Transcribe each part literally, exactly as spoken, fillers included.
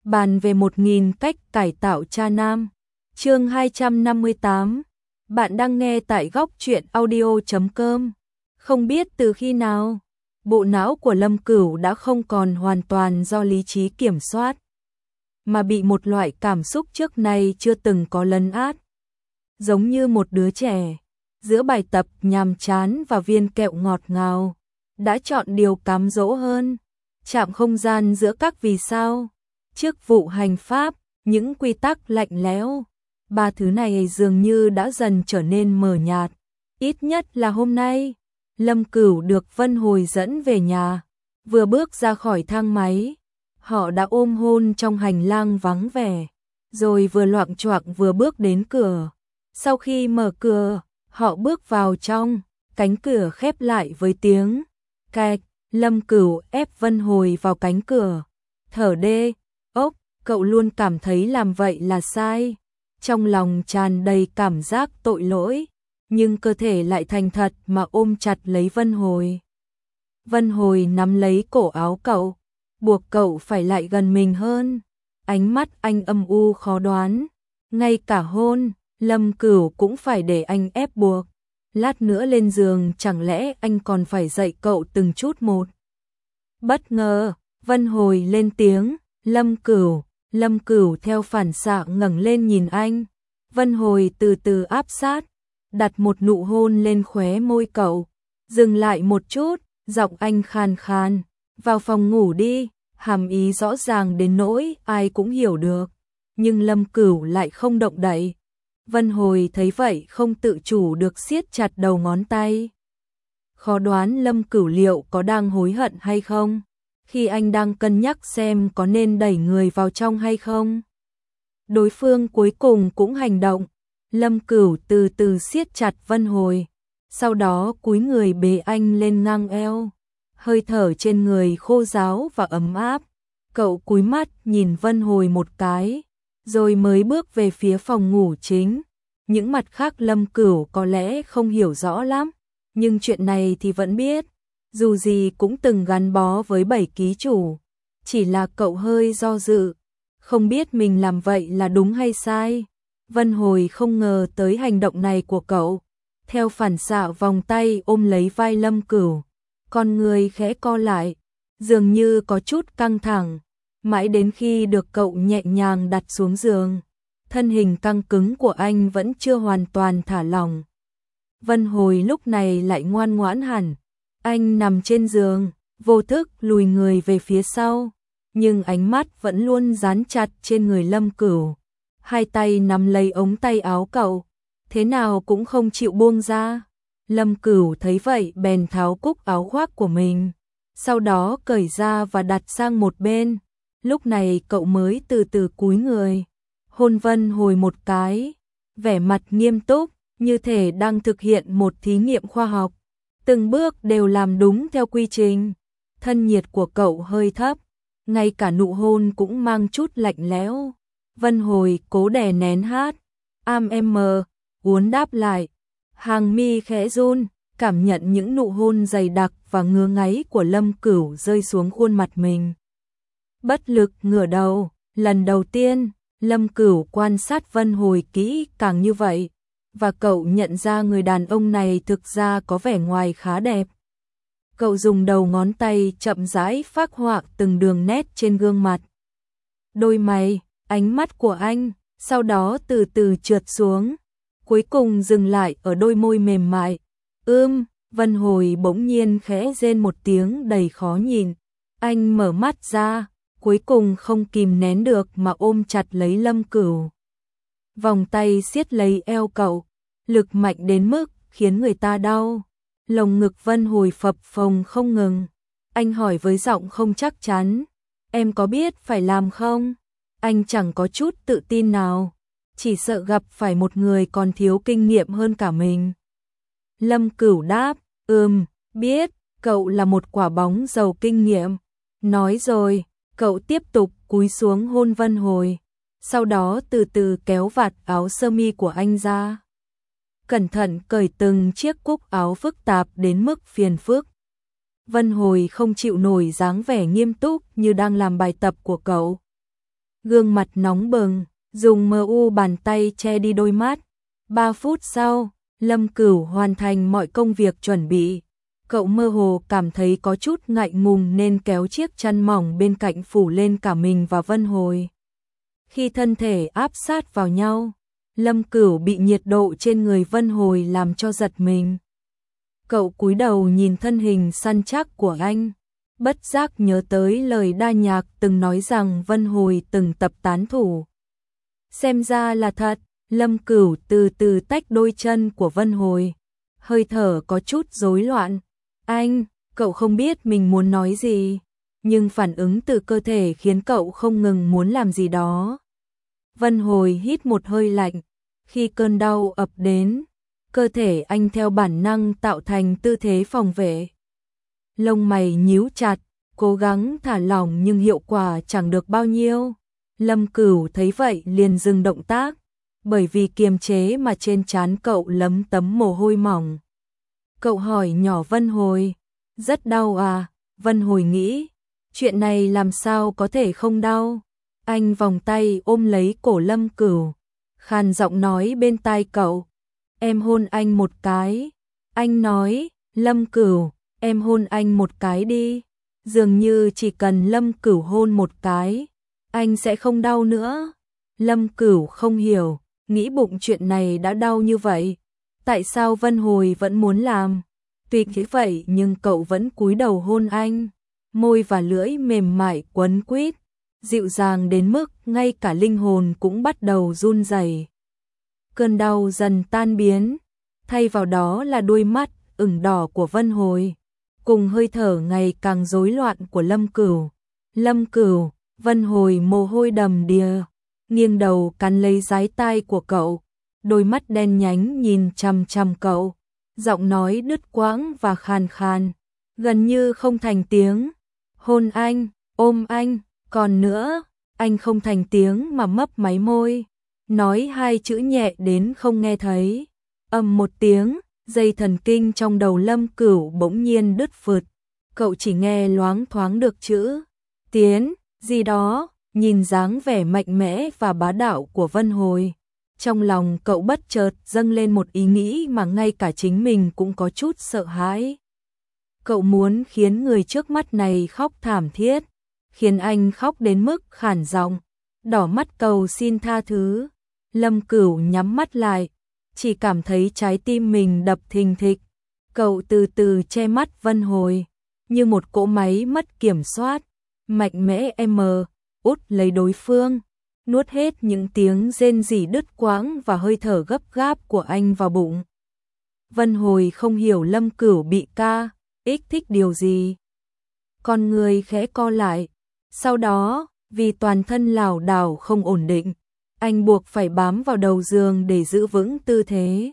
Bàn về một nghìn cách cải tạo cha nam. Chương hai trăm năm mươi tám. Bạn đang nghe tại góc truyện audio chấm com. Không biết từ khi nào, bộ não của Lâm Cửu đã không còn hoàn toàn do lý trí kiểm soát, mà bị một loại cảm xúc trước nay chưa từng có lấn át. Giống như một đứa trẻ, giữa bài tập nhàm chán và viên kẹo ngọt ngào, đã chọn điều cám dỗ hơn, chạm không gian giữa các vì sao, chức vụ hành pháp, những quy tắc lạnh lẽo. Ba thứ này dường như đã dần trở nên mờ nhạt. Ít nhất là hôm nay, Lâm Cửu được Vân Hồi dẫn về nhà. Vừa bước ra khỏi thang máy, họ đã ôm hôn trong hành lang vắng vẻ, rồi vừa loạng choạng vừa bước đến cửa. Sau khi mở cửa, họ bước vào trong, cánh cửa khép lại với tiếng kẹt. Lâm Cửu ép Vân Hồi vào cánh cửa. Thở đê, ốc, cậu luôn cảm thấy làm vậy là sai. Trong lòng tràn đầy cảm giác tội lỗi, nhưng cơ thể lại thành thật mà ôm chặt lấy Vân Hồi. Vân Hồi nắm lấy cổ áo cậu, buộc cậu phải lại gần mình hơn. Ánh mắt anh âm u khó đoán. Ngay cả hôn, Lâm Cửu cũng phải để anh ép buộc. Lát nữa lên giường chẳng lẽ anh còn phải dạy cậu từng chút một. Bất ngờ, Vân Hồi lên tiếng, Lâm Cửu. Lâm Cửu theo phản xạ ngẩng lên nhìn anh. Vân Hồi từ từ áp sát, đặt một nụ hôn lên khóe môi cậu. Dừng lại một chút, giọng anh khàn khàn, vào phòng ngủ đi, hàm ý rõ ràng đến nỗi ai cũng hiểu được. Nhưng Lâm Cửu lại không động đậy. Vân Hồi thấy vậy không tự chủ được siết chặt đầu ngón tay. Khó đoán Lâm Cửu liệu có đang hối hận hay không, khi anh đang cân nhắc xem có nên đẩy người vào trong hay không. Đối phương cuối cùng cũng hành động. Lâm Cửu từ từ siết chặt Vân Hồi, sau đó cúi người bế anh lên ngang eo. Hơi thở trên người khô ráo và ấm áp. Cậu cúi mắt nhìn Vân Hồi một cái, rồi mới bước về phía phòng ngủ chính. Những mặt khác Lâm Cửu có lẽ không hiểu rõ lắm, nhưng chuyện này thì vẫn biết. Dù gì cũng từng gắn bó với bảy ký chủ. Chỉ là cậu hơi do dự, không biết mình làm vậy là đúng hay sai. Vân Hồi không ngờ tới hành động này của cậu. Theo phản xạ vòng tay ôm lấy vai Lâm Cửu. Con người khẽ co lại, dường như có chút căng thẳng. Mãi đến khi được cậu nhẹ nhàng đặt xuống giường, thân hình căng cứng của anh vẫn chưa hoàn toàn thả lỏng. Vân Hồi lúc này lại ngoan ngoãn hẳn. Anh nằm trên giường, vô thức lùi người về phía sau, nhưng ánh mắt vẫn luôn dán chặt trên người Lâm Cửu. Hai tay nắm lấy ống tay áo cậu, thế nào cũng không chịu buông ra. Lâm Cửu thấy vậy bèn tháo cúc áo khoác của mình, sau đó cởi ra và đặt sang một bên. Lúc này cậu mới từ từ cúi người, hôn Vân Hồi một cái, vẻ mặt nghiêm túc, như thể đang thực hiện một thí nghiệm khoa học. Từng bước đều làm đúng theo quy trình. Thân nhiệt của cậu hơi thấp, ngay cả nụ hôn cũng mang chút lạnh lẽo. Vân Hồi cố đè nén hát, am em mờ, uốn đáp lại. Hàng mi khẽ run, cảm nhận những nụ hôn dày đặc và ngứa ngáy của Lâm Cửu rơi xuống khuôn mặt mình. Bất lực ngửa đầu, lần đầu tiên, Lâm Cửu quan sát Vân Hồi kỹ càng như vậy. Và cậu nhận ra người đàn ông này thực ra có vẻ ngoài khá đẹp. Cậu dùng đầu ngón tay chậm rãi phác họa từng đường nét trên gương mặt. Đôi mày, ánh mắt của anh, sau đó từ từ trượt xuống, cuối cùng dừng lại ở đôi môi mềm mại. Ưm, Vân Hồi bỗng nhiên khẽ rên một tiếng đầy khó nhìn. Anh mở mắt ra, cuối cùng không kìm nén được mà ôm chặt lấy Lâm Cửu. Vòng tay siết lấy eo cậu, lực mạnh đến mức khiến người ta đau. Lồng ngực Vân Hồi phập phồng không ngừng. Anh hỏi với giọng không chắc chắn, em có biết phải làm không? Anh chẳng có chút tự tin nào, chỉ sợ gặp phải một người còn thiếu kinh nghiệm hơn cả mình. Lâm Cửu đáp, ừm, biết, cậu là một quả bóng giàu kinh nghiệm. Nói rồi, cậu tiếp tục cúi xuống hôn Vân Hồi, sau đó từ từ kéo vạt áo sơ mi của anh ra. Cẩn thận cởi từng chiếc cúc áo phức tạp đến mức phiền phức. Vân Hồi không chịu nổi dáng vẻ nghiêm túc như đang làm bài tập của cậu. gương mặt nóng bừng, dùng mờ u bàn tay che đi đôi mắt. Ba phút sau, Lâm Cửu hoàn thành mọi công việc chuẩn bị. Cậu mơ hồ cảm thấy có chút ngại ngùng nên kéo chiếc chăn mỏng bên cạnh phủ lên cả mình và Vân Hồi. Khi thân thể áp sát vào nhau, Lâm Cửu bị nhiệt độ trên người Vân Hồi làm cho giật mình. Cậu cúi đầu nhìn thân hình săn chắc của anh, bất giác nhớ tới lời Đa Nhạc từng nói rằng Vân Hồi từng tập tán thủ. Xem ra là thật. Lâm Cửu từ từ tách đôi chân của Vân Hồi, hơi thở có chút rối loạn. Anh, cậu không biết mình muốn nói gì, nhưng phản ứng từ cơ thể khiến cậu không ngừng muốn làm gì đó. Vân Hồi hít một hơi lạnh, khi cơn đau ập đến, cơ thể anh theo bản năng tạo thành tư thế phòng vệ. Lông mày nhíu chặt, cố gắng thả lỏng nhưng hiệu quả chẳng được bao nhiêu. Lâm Cửu thấy vậy liền dừng động tác, bởi vì kiềm chế mà trên trán cậu lấm tấm mồ hôi mỏng. Cậu hỏi nhỏ Vân Hồi, rất đau à? Vân Hồi nghĩ, chuyện này làm sao có thể không đau. Anh vòng tay ôm lấy cổ Lâm Cửu, khàn giọng nói bên tai cậu, em hôn anh một cái. Anh nói, Lâm Cửu, em hôn anh một cái đi. Dường như chỉ cần Lâm Cửu hôn một cái, anh sẽ không đau nữa. Lâm Cửu không hiểu, nghĩ bụng chuyện này đã đau như vậy, tại sao Vân Hồi vẫn muốn làm. Tuy thế vậy nhưng cậu vẫn cúi đầu hôn anh, môi và lưỡi mềm mại quấn quýt, dịu dàng đến mức ngay cả linh hồn cũng bắt đầu run rẩy. Cơn đau dần tan biến, thay vào đó là đôi mắt ửng đỏ của Vân Hồi, cùng hơi thở ngày càng rối loạn của Lâm Cửu. Lâm Cửu, Vân Hồi mồ hôi đầm đìa, nghiêng đầu cắn lấy dái tai của cậu, đôi mắt đen nhánh nhìn chằm chằm cậu, giọng nói đứt quãng và khàn khàn, gần như không thành tiếng. Hôn anh, ôm anh, còn nữa. Anh không thành tiếng mà mấp máy môi, nói hai chữ nhẹ đến không nghe thấy. Ầm một tiếng, dây thần kinh trong đầu Lâm Cửu bỗng nhiên đứt phượt, cậu chỉ nghe loáng thoáng được chữ tiến gì đó. Nhìn dáng vẻ mạnh mẽ và bá đạo của Vân Hồi, trong lòng cậu bất chợt dâng lên một ý nghĩ mà ngay cả chính mình cũng có chút sợ hãi. Cậu muốn khiến người trước mắt này khóc thảm thiết, khiến anh khóc đến mức khản giọng, đỏ mắt cầu xin tha thứ. Lâm Cửu nhắm mắt lại, chỉ cảm thấy trái tim mình đập thình thịch. Cậu từ từ che mắt Vân Hồi, như một cỗ máy mất kiểm soát, mạnh mẽ em út lấy đối phương, nuốt hết những tiếng rên rỉ đứt quãng và hơi thở gấp gáp của anh vào bụng. Vân Hồi không hiểu Lâm Cửu bị ca ích thích điều gì. Con người khẽ co lại, sau đó, vì toàn thân lảo đảo không ổn định, anh buộc phải bám vào đầu giường để giữ vững tư thế.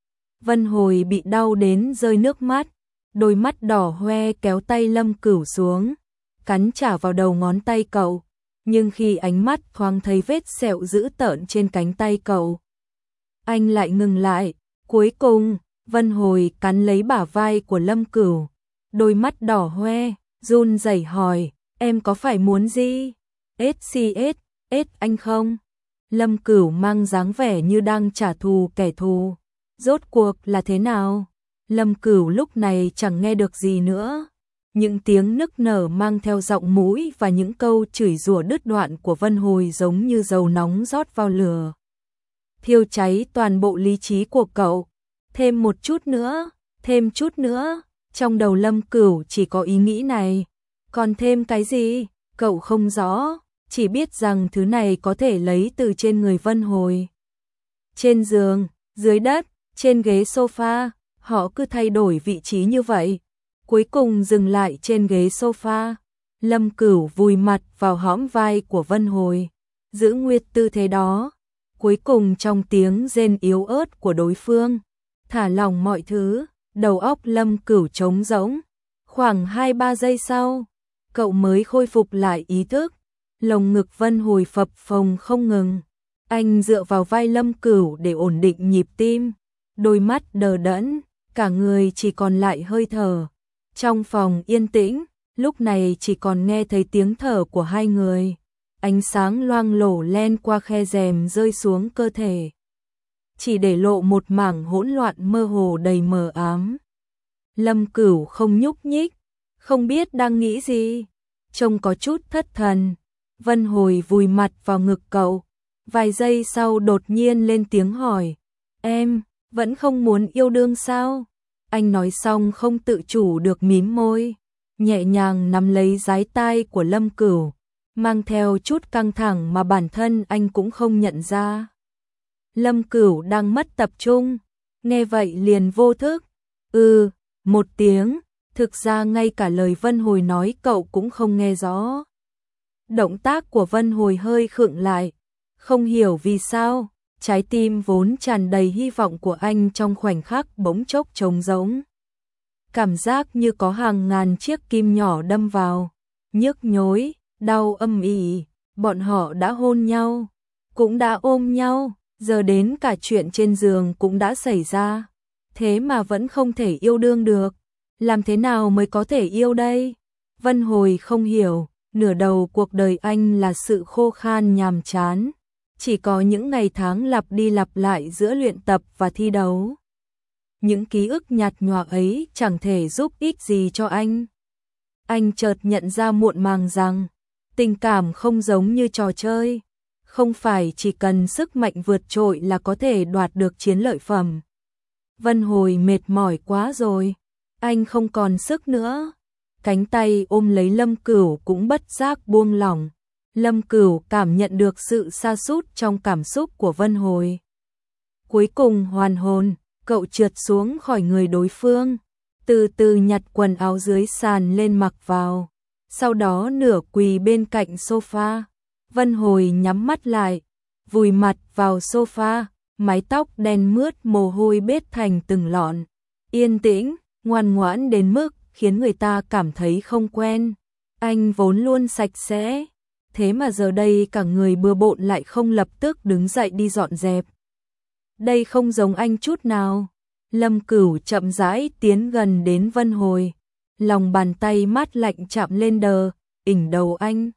Vân Hồi bị đau đến rơi nước mắt, đôi mắt đỏ hoe kéo tay Lâm Cửu xuống, cắn trả vào đầu ngón tay cậu. Nhưng khi ánh mắt thoáng thấy vết sẹo dữ tợn trên cánh tay cậu, anh lại ngừng lại. Cuối cùng, Vân Hồi cắn lấy bả vai của Lâm Cửu, đôi mắt đỏ hoe, run rẩy hỏi, em có phải muốn gì? ét xê ét, ét anh không? Lâm Cửu mang dáng vẻ như đang trả thù kẻ thù. Rốt cuộc là thế nào? Lâm Cửu lúc này chẳng nghe được gì nữa. Những tiếng nức nở mang theo giọng mũi và những câu chửi rủa đứt đoạn của Vân Hồi giống như dầu nóng rót vào lửa, thiêu cháy toàn bộ lý trí của cậu. Thêm một chút nữa, thêm chút nữa, trong đầu Lâm Cửu chỉ có ý nghĩ này. Còn thêm cái gì? Cậu không rõ, chỉ biết rằng thứ này có thể lấy từ trên người Vân Hồi. Trên giường, dưới đất, trên ghế sofa, họ cứ thay đổi vị trí như vậy. Cuối cùng dừng lại trên ghế sofa. Lâm Cửu vùi mặt vào hõm vai của Vân Hồi, giữ nguyên tư thế đó. Cuối cùng trong tiếng rên yếu ớt của đối phương, thả lỏng mọi thứ, đầu óc Lâm Cửu trống rỗng. Khoảng hai ba giây sau, cậu mới khôi phục lại ý thức. Lồng ngực Vân Hồi phập phồng không ngừng. Anh dựa vào vai Lâm Cửu để ổn định nhịp tim, đôi mắt đờ đẫn, cả người chỉ còn lại hơi thở. Trong phòng yên tĩnh, lúc này chỉ còn nghe thấy tiếng thở của hai người. ánh sáng loang lổ len qua khe rèm rơi xuống cơ thể, chỉ để lộ một mảng hỗn loạn mơ hồ đầy mờ ám. Lâm Cửu không nhúc nhích, không biết đang nghĩ gì, trông có chút thất thần. Vân Hồi vùi mặt vào ngực cậu, vài giây sau đột nhiên lên tiếng hỏi, em, vẫn không muốn yêu đương sao? Anh nói xong không tự chủ được mím môi, nhẹ nhàng nắm lấy dái tai của Lâm Cửu, mang theo chút căng thẳng mà bản thân anh cũng không nhận ra. Lâm Cửu đang mất tập trung, nghe vậy liền vô thức, ừ, một tiếng, thực ra ngay cả lời Vân Hồi nói cậu cũng không nghe rõ. Động tác của Vân Hồi hơi khựng lại, không hiểu vì sao, trái tim vốn tràn đầy hy vọng của anh trong khoảnh khắc bỗng chốc trống rỗng. Cảm giác như có hàng ngàn chiếc kim nhỏ đâm vào, nhức nhối, đau âm ỉ, bọn họ đã hôn nhau, cũng đã ôm nhau, giờ đến cả chuyện trên giường cũng đã xảy ra, thế mà vẫn không thể yêu đương được, làm thế nào mới có thể yêu đây? Vân Hồi không hiểu, nửa đầu cuộc đời anh là sự khô khan nhàm chán, chỉ có những ngày tháng lặp đi lặp lại giữa luyện tập và thi đấu. Những ký ức nhạt nhòa ấy chẳng thể giúp ích gì cho anh. Anh chợt nhận ra muộn màng rằng, tình cảm không giống như trò chơi, không phải chỉ cần sức mạnh vượt trội là có thể đoạt được chiến lợi phẩm. Vân Hồi mệt mỏi quá rồi, anh không còn sức nữa. Cánh tay ôm lấy Lâm Cửu cũng bất giác buông lỏng. Lâm Cửu cảm nhận được sự sa sút trong cảm xúc của Vân Hồi. Cuối cùng hoàn hồn, cậu trượt xuống khỏi người đối phương, từ từ nhặt quần áo dưới sàn lên mặc vào, sau đó nửa quỳ bên cạnh sofa. Vân Hồi nhắm mắt lại, vùi mặt vào sofa, mái tóc đen mướt mồ hôi bết thành từng lọn, yên tĩnh, ngoan ngoãn đến mức khiến người ta cảm thấy không quen. Anh vốn luôn sạch sẽ, thế mà giờ đây cả người bừa bộn lại không lập tức đứng dậy đi dọn dẹp. Đây không giống anh chút nào. Lâm Cửu chậm rãi tiến gần đến Vân Hồi, lòng bàn tay mát lạnh chạm lên đờ, ỉnh đầu anh.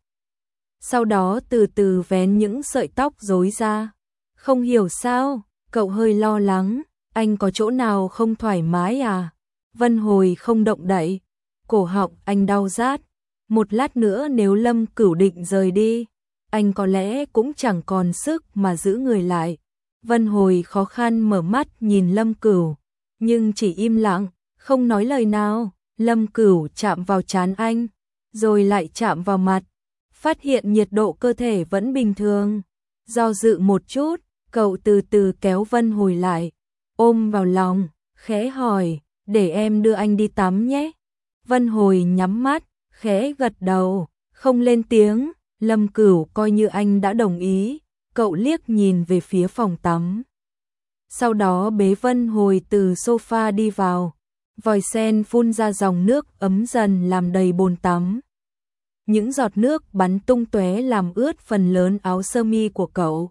Sau đó từ từ vén những sợi tóc rối ra. Không hiểu sao, cậu hơi lo lắng, anh có chỗ nào không thoải mái à? Vân Hồi không động đậy, cổ họng anh đau rát. Một lát nữa nếu Lâm Cửu định rời đi, anh có lẽ cũng chẳng còn sức mà giữ người lại. Vân Hồi khó khăn mở mắt nhìn Lâm Cửu, nhưng chỉ im lặng, không nói lời nào. Lâm Cửu chạm vào trán anh, rồi lại chạm vào mặt, phát hiện nhiệt độ cơ thể vẫn bình thường. Do dự một chút, cậu từ từ kéo Vân Hồi lại, ôm vào lòng, khẽ hỏi, để em đưa anh đi tắm nhé. Vân Hồi nhắm mắt, khẽ gật đầu, không lên tiếng. Lâm Cửu coi như anh đã đồng ý, cậu liếc nhìn về phía phòng tắm. Sau đó bế Vân Hồi từ sofa đi vào, vòi sen phun ra dòng nước ấm dần làm đầy bồn tắm. Những giọt nước bắn tung tóe làm ướt phần lớn áo sơ mi của cậu,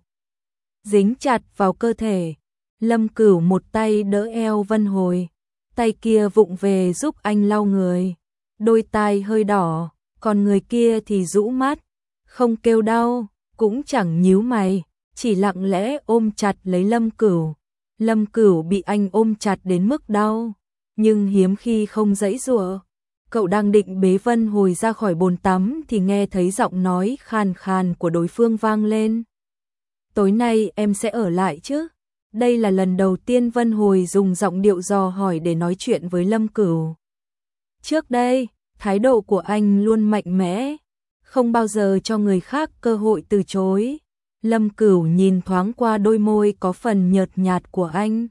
dính chặt vào cơ thể. Lâm Cửu một tay đỡ eo Vân Hồi, tay kia vụng về giúp anh lau người, đôi tai hơi đỏ, còn người kia thì rũ mắt, không kêu đau, cũng chẳng nhíu mày, chỉ lặng lẽ ôm chặt lấy Lâm Cửu. Lâm Cửu bị anh ôm chặt đến mức đau, nhưng hiếm khi không giãy giụa. Cậu đang định bế Vân Hồi ra khỏi bồn tắm thì nghe thấy giọng nói khàn khàn của đối phương vang lên. Tối nay em sẽ ở lại chứ? Đây là lần đầu tiên Vân Hồi dùng giọng điệu dò hỏi để nói chuyện với Lâm Cửu. Trước đây, thái độ của anh luôn mạnh mẽ, không bao giờ cho người khác cơ hội từ chối. Lâm Cửu nhìn thoáng qua đôi môi có phần nhợt nhạt của anh,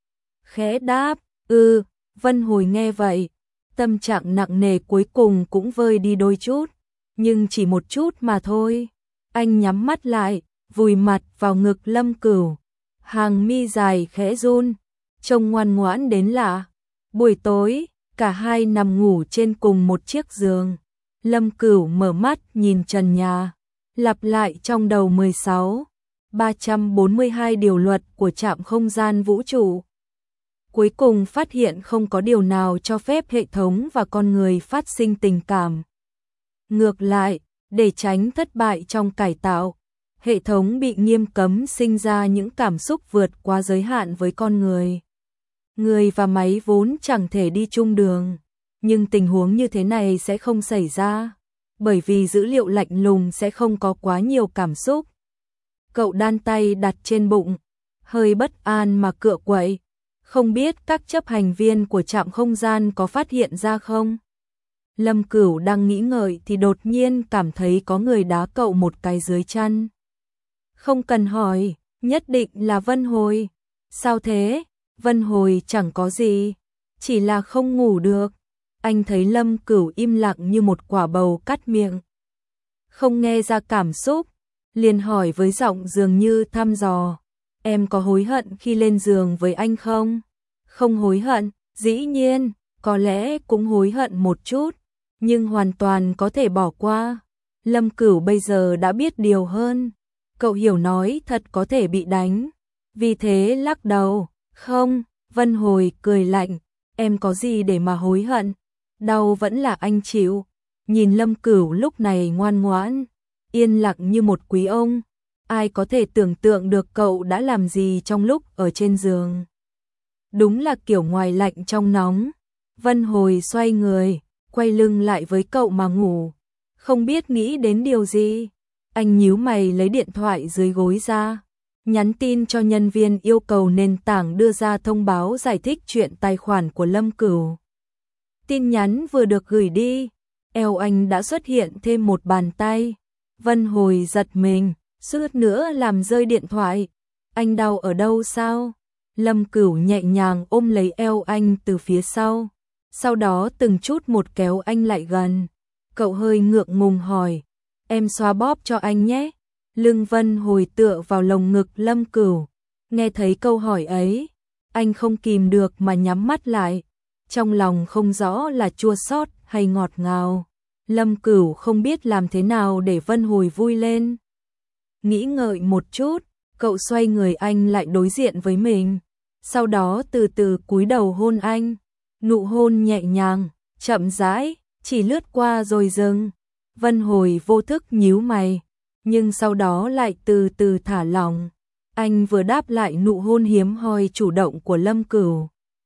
khẽ đáp, ừ. Vân Hồi nghe vậy, tâm trạng nặng nề cuối cùng cũng vơi đi đôi chút, nhưng chỉ một chút mà thôi. Anh nhắm mắt lại, vùi mặt vào ngực Lâm Cửu, hàng mi dài khẽ run, trông ngoan ngoãn đến lạ. Buổi tối, cả hai nằm ngủ trên cùng một chiếc giường. Lâm Cửu mở mắt nhìn trần nhà, lặp lại trong đầu mười sáu, ba trăm bốn mươi hai điều luật của trạm không gian vũ trụ. Cuối cùng phát hiện không có điều nào cho phép hệ thống và con người phát sinh tình cảm. Ngược lại, Để tránh thất bại trong cải tạo, hệ thống bị nghiêm cấm sinh ra những cảm xúc vượt quá giới hạn với con người. Người và máy vốn chẳng thể đi chung đường, nhưng tình huống như thế này sẽ không xảy ra, bởi vì dữ liệu lạnh lùng sẽ không có quá nhiều cảm xúc. Cậu đan tay đặt trên bụng, hơi bất an mà cựa quậy, không biết các chấp hành viên của trạm không gian có phát hiện ra không? Lâm Cửu đang nghĩ ngợi thì đột nhiên cảm thấy có người đá cậu một cái dưới chân. Không cần hỏi, nhất định là Vân Hồi. Sao thế? Vân Hồi chẳng có gì, chỉ là không ngủ được. Anh thấy Lâm Cửu im lặng như một quả bầu cắt miệng, không nghe ra cảm xúc, liền hỏi với giọng dường như thăm dò, em có hối hận khi lên giường với anh không? Không hối hận, dĩ nhiên, có lẽ cũng hối hận một chút, nhưng hoàn toàn có thể bỏ qua. Lâm Cửu bây giờ đã biết điều hơn, cậu hiểu nói thật có thể bị đánh, vì thế lắc đầu. Không, Vân Hồi cười lạnh, em có gì để mà hối hận, đau vẫn là anh chịu. Nhìn Lâm Cửu lúc này ngoan ngoãn, yên lặng như một quý ông, ai có thể tưởng tượng được cậu đã làm gì trong lúc ở trên giường. Đúng là kiểu ngoài lạnh trong nóng. Vân Hồi xoay người, quay lưng lại với cậu mà ngủ, không biết nghĩ đến điều gì. Anh nhíu mày lấy điện thoại dưới gối ra, nhắn tin cho nhân viên yêu cầu nền tảng đưa ra thông báo giải thích chuyện tài khoản của Lâm Cửu. Tin nhắn vừa được gửi đi, eo anh đã xuất hiện thêm một bàn tay. Vân Hồi giật mình, suýt nữa làm rơi điện thoại. Anh đau ở đâu sao? Lâm Cửu nhẹ nhàng ôm lấy eo anh từ phía sau, sau đó từng chút một kéo anh lại gần. Cậu hơi ngượng ngùng hỏi, em xoa bóp cho anh nhé. Lưng Vân Hồi tựa vào lồng ngực Lâm Cửu, nghe thấy câu hỏi ấy, anh không kìm được mà nhắm mắt lại, trong lòng không rõ là chua xót hay ngọt ngào. Lâm Cửu không biết làm thế nào để Vân Hồi vui lên. Nghĩ ngợi một chút, cậu xoay người anh lại đối diện với mình, sau đó từ từ cúi đầu hôn anh. Nụ hôn nhẹ nhàng, chậm rãi, chỉ lướt qua rồi dừng. Vân Hồi vô thức nhíu mày, nhưng sau đó lại từ từ thả lỏng. Anh vừa đáp lại nụ hôn hiếm hoi chủ động của Lâm Cửu,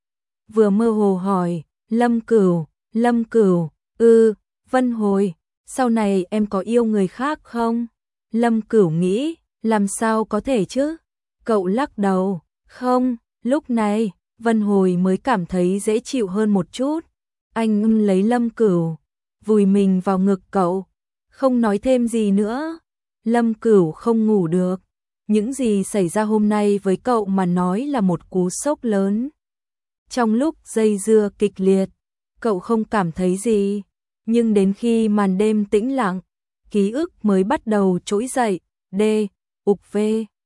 vừa mơ hồ hỏi, Lâm Cửu, Lâm Cửu, ư, Vân Hồi, sau này em có yêu người khác không? Lâm Cửu nghĩ, làm sao có thể chứ? Cậu lắc đầu, không. Lúc này, Vân Hồi mới cảm thấy dễ chịu hơn một chút. Anh ôm lấy Lâm Cửu, vùi mình vào ngực cậu, không nói thêm gì nữa. Lâm Cửu không ngủ được. Những gì xảy ra hôm nay với cậu mà nói là một cú sốc lớn. Trong lúc dây dưa kịch liệt, cậu không cảm thấy gì, nhưng đến khi màn đêm tĩnh lặng, ký ức mới bắt đầu trỗi dậy. D, ục v.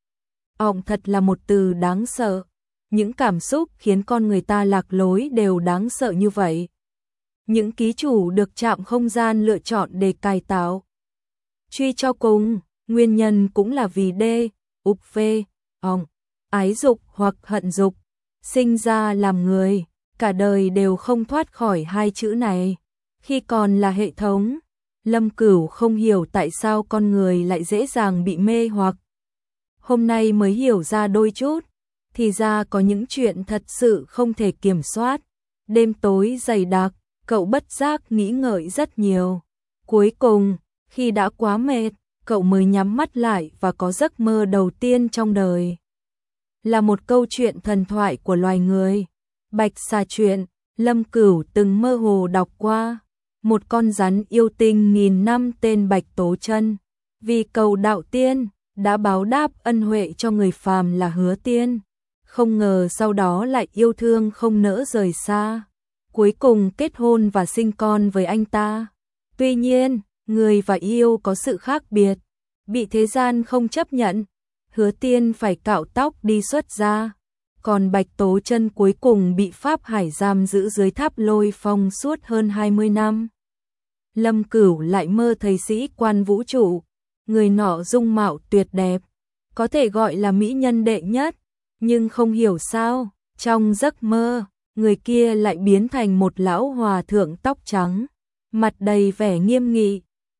Ọng thật là một từ đáng sợ. Những cảm xúc khiến con người ta lạc lối đều đáng sợ như vậy. Những ký chủ được trạm không gian lựa chọn để cải tạo. Truy cho cùng, nguyên nhân cũng là vì D, ục v, ọng, ái dục hoặc hận dục. Sinh ra làm người, cả đời đều không thoát khỏi hai chữ này. Khi còn là hệ thống, Lâm Cửu không hiểu tại sao con người lại dễ dàng bị mê hoặc. Hôm nay mới hiểu ra đôi chút. Thì ra có những chuyện thật sự không thể kiểm soát. Đêm tối dày đặc, cậu bất giác nghĩ ngợi rất nhiều. Cuối cùng, khi đã quá mệt, cậu mới nhắm mắt lại và có giấc mơ đầu tiên trong đời. Là một câu chuyện thần thoại của loài người. Bạch Xà Truyện, Lâm Cửu từng mơ hồ đọc qua. Một con rắn yêu tinh nghìn năm tên Bạch Tố Chân, vì cầu đạo tiên, đã báo đáp ân huệ cho người phàm là Hứa Tiên. Không ngờ sau đó lại yêu thương không nỡ rời xa, cuối cùng kết hôn và sinh con với anh ta. Tuy nhiên, người và yêu có sự khác biệt, bị thế gian không chấp nhận, Hứa Tiên phải cạo tóc đi xuất gia, còn Bạch Tố Chân cuối cùng bị Pháp Hải giam giữ dưới tháp Lôi Phong suốt hơn hai mươi năm. Lâm Cửu lại mơ thấy sĩ quan vũ trụ, người nọ dung mạo tuyệt đẹp, có thể gọi là mỹ nhân đệ nhất. Nhưng không hiểu sao, trong giấc mơ, người kia lại biến thành một lão hòa thượng tóc trắng, mặt đầy vẻ nghiêm nghị,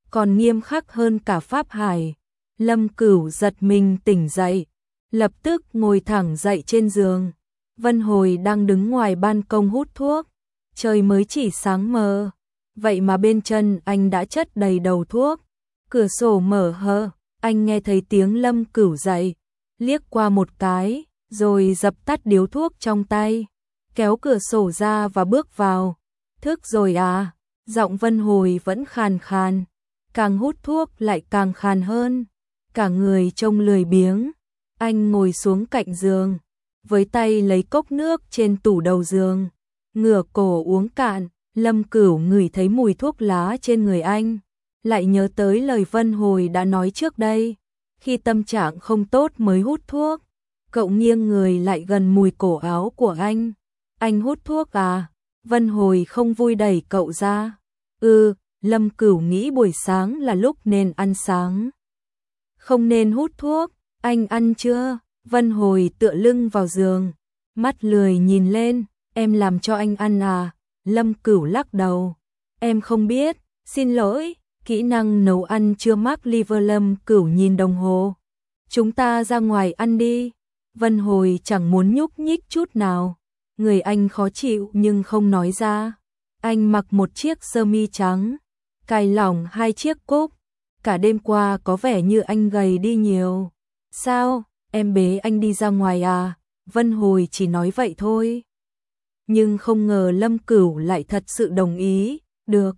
còn nghiêm khắc hơn cả Pháp Hải. Lâm Cửu giật mình tỉnh dậy, lập tức ngồi thẳng dậy trên giường. Vân Hồi đang đứng ngoài ban công hút thuốc, trời mới chỉ sáng mờ, vậy mà bên chân anh đã chất đầy đầu thuốc. Cửa sổ mở hờ, anh nghe thấy tiếng Lâm Cửu dậy, liếc qua một cái, rồi dập tắt điếu thuốc trong tay, kéo cửa sổ ra và bước vào. Thức rồi à? Giọng Vân Hồi vẫn khàn khàn, càng hút thuốc lại càng khàn hơn, cả người trông lười biếng. Anh ngồi xuống cạnh giường, với tay lấy cốc nước trên tủ đầu giường, ngửa cổ uống cạn. Lâm Cửu ngửi thấy mùi thuốc lá trên người anh, lại nhớ tới lời Vân Hồi đã nói trước đây, khi tâm trạng không tốt mới hút thuốc. Cậu nghiêng người lại gần mùi cổ áo của anh. Anh hút thuốc à? Vân Hồi không vui đẩy cậu ra. Ừ, Lâm Cửu nghĩ buổi sáng là lúc nên ăn sáng, không nên hút thuốc. Anh ăn chưa? Vân Hồi tựa lưng vào giường, mắt lười nhìn lên. Em làm cho anh ăn à? Lâm Cửu lắc đầu. Em không biết, xin lỗi, kỹ năng nấu ăn chưa mắc liver. Lâm Cửu nhìn đồng hồ. Chúng ta ra ngoài ăn đi. Vân Hồi chẳng muốn nhúc nhích chút nào. Người anh khó chịu nhưng không nói ra. Anh mặc một chiếc sơ mi trắng, cài lỏng hai chiếc cúc. Cả đêm qua có vẻ như anh gầy đi nhiều. Sao, em bế anh đi ra ngoài à? Vân Hồi chỉ nói vậy thôi, nhưng không ngờ Lâm Cửu lại thật sự đồng ý. Được.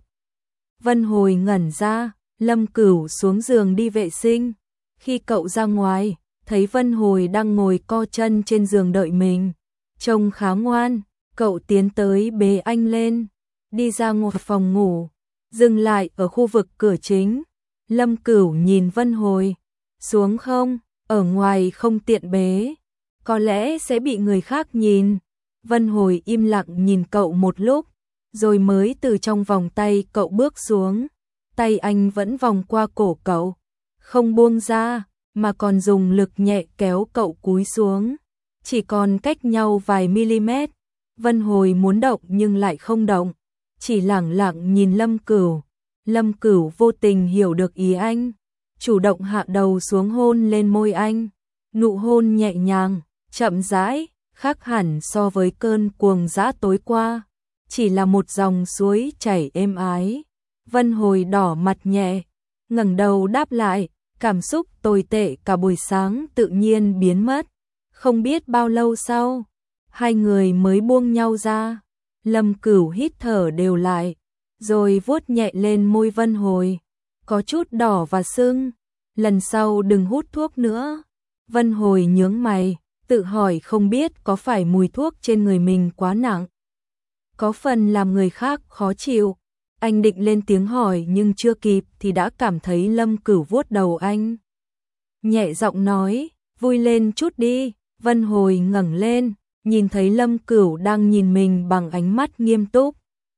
Vân Hồi ngẩn ra. Lâm Cửu xuống giường đi vệ sinh. Khi cậu ra ngoài, thấy Vân Hồi đang ngồi co chân trên giường đợi mình, trông khá ngoan. Cậu tiến tới bế anh lên, đi ra ngoài phòng ngủ, dừng lại ở khu vực cửa chính. Lâm Cửu nhìn Vân Hồi. Xuống không? Ở ngoài không tiện bế, có lẽ sẽ bị người khác nhìn. Vân Hồi im lặng nhìn cậu một lúc, rồi mới từ trong vòng tay cậu bước xuống. Tay anh vẫn vòng qua cổ cậu, không buông ra, mà còn dùng lực nhẹ kéo cậu cúi xuống. Chỉ còn cách nhau vài mm. Vân Hồi muốn động nhưng lại không động, chỉ lẳng lặng nhìn Lâm Cửu. Lâm Cửu vô tình hiểu được ý anh, chủ động hạ đầu xuống hôn lên môi anh. Nụ hôn nhẹ nhàng, chậm rãi, khác hẳn so với cơn cuồng dã tối qua, chỉ là một dòng suối chảy êm ái. Vân Hồi đỏ mặt nhẹ, ngẩng đầu đáp lại, cảm xúc tồi tệ cả buổi sáng tự nhiên biến mất. Không biết bao lâu sau, hai người mới buông nhau ra. Lâm Cửu hít thở đều lại, rồi vuốt nhẹ lên môi Vân Hồi, có chút đỏ và sưng. Lần sau đừng hút thuốc nữa. Vân Hồi nhướng mày, tự hỏi không biết có phải mùi thuốc trên người mình quá nặng, có phần làm người khác khó chịu. Anh định lên tiếng hỏi nhưng chưa kịp thì đã cảm thấy Lâm Cửu vuốt đầu anh, nhẹ giọng nói, vui lên chút đi. Vân Hồi ngẩng lên, nhìn thấy Lâm Cửu đang nhìn mình bằng ánh mắt nghiêm túc.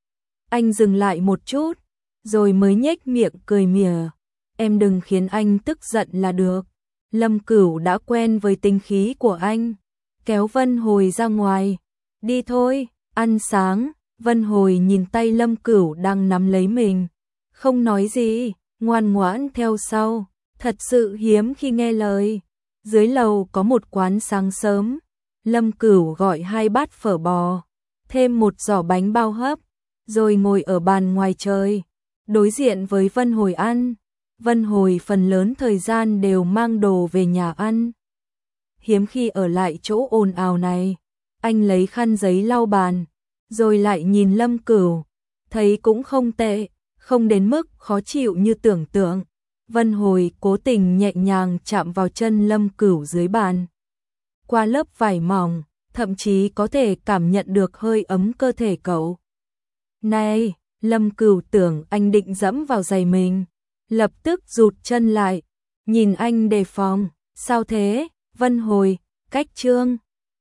Anh dừng lại một chút, rồi mới nhếch miệng cười mỉa. Em đừng khiến anh tức giận là được. Lâm Cửu đã quen với tính khí của anh, kéo Vân Hồi ra ngoài. Đi thôi, ăn sáng. Vân Hồi nhìn tay Lâm Cửu đang nắm lấy mình, không nói gì, ngoan ngoãn theo sau. Thật sự hiếm khi nghe lời. Dưới lầu có một quán sáng sớm, Lâm Cửu gọi hai bát phở bò, thêm một giỏ bánh bao hấp, rồi ngồi ở bàn ngoài trời, đối diện với Vân Hồi ăn. Vân Hồi phần lớn thời gian đều mang đồ về nhà ăn, hiếm khi ở lại chỗ ồn ào này. Anh lấy khăn giấy lau bàn, rồi lại nhìn Lâm Cửu, thấy cũng không tệ, không đến mức khó chịu như tưởng tượng. Vân Hồi cố tình nhẹ nhàng chạm vào chân Lâm Cửu dưới bàn, qua lớp vải mỏng, thậm chí có thể cảm nhận được hơi ấm cơ thể cậu. Này, Lâm Cửu tưởng anh định dẫm vào giày mình, lập tức rụt chân lại, nhìn anh đề phòng. Sao thế? Vân Hồi, cách trương.